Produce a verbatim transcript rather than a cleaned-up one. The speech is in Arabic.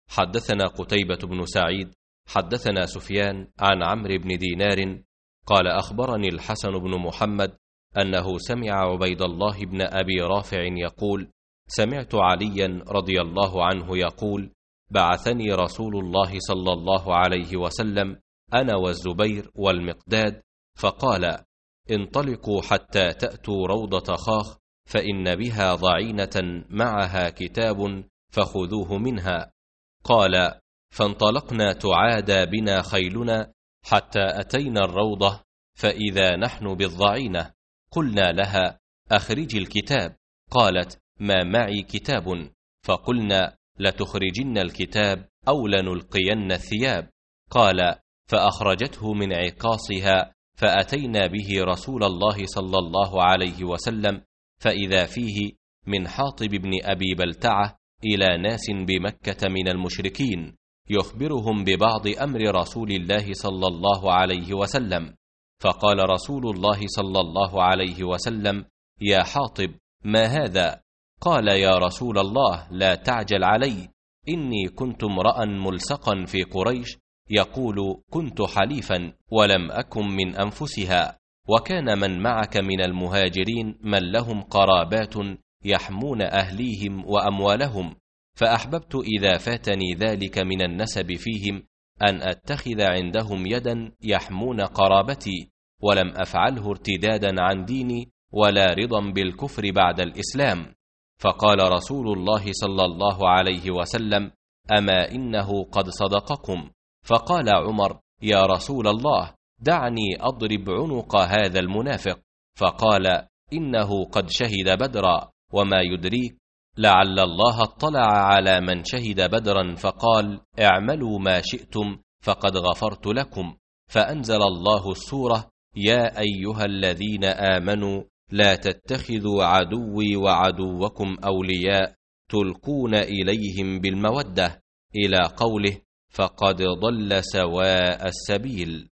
حدثنا قتيبة بن سعيد حدثنا سفيان عن عمرو بن دينار قال أخبرني الحسن بن محمد أنه سمع عبيد الله بن أبي رافع يقول: سمعت عليا رضي الله عنه يقول: بعثني رسول الله صلى الله عليه وسلم أنا والزبير والمقداد فقال: انطلقوا حتى تأتوا روضة خاخ فإن بها ضعينة معها كتاب فخذوه منها. قال: فانطلقنا تعادى بنا خيلنا حتى أتينا الروضة فإذا نحن بالضعينة. قلنا لها: أخرجي الكتاب. قالت: ما معي كتاب. فقلنا: لتخرجن الكتاب أو لنلقين الثياب. قال: فأخرجته من عقاصها فأتينا به رسول الله صلى الله عليه وسلم فإذا فيه من حاطب بن أبي بلتعة إلى ناس بمكة من المشركين يخبرهم ببعض أمر رسول الله صلى الله عليه وسلم. فقال رسول الله صلى الله عليه وسلم: يا حاطب، ما هذا؟ قال: يا رسول الله، لا تعجل علي، إني كنت امرأ ملصقا في قريش يقول: كنت حليفا ولم أكن من أنفسها، وكان من معك من المهاجرين من لهم قرابات يحمون أهليهم وأموالهم، فأحببت إذا فاتني ذلك من النسب فيهم أن أتخذ عندهم يدا يحمون قرابتي، ولم أفعله ارتدادا عن ديني ولا رضا بالكفر بعد الإسلام. فقال رسول الله صلى الله عليه وسلم: أما إنه قد صدقكم. فقال عمر: يا رسول الله، دعني أضرب عنق هذا المنافق. فقال: إنه قد شهد بدرا، وما يدريك لعل الله اطلع على من شهد بدرا فقال: اعملوا ما شئتم فقد غفرت لكم. فأنزل الله السورة: يا أيها الذين آمنوا لا تتخذوا عدوي وعدوكم أولياء تلقون إليهم بالمودة، إلى قوله: فقد ضل سواء السبيل.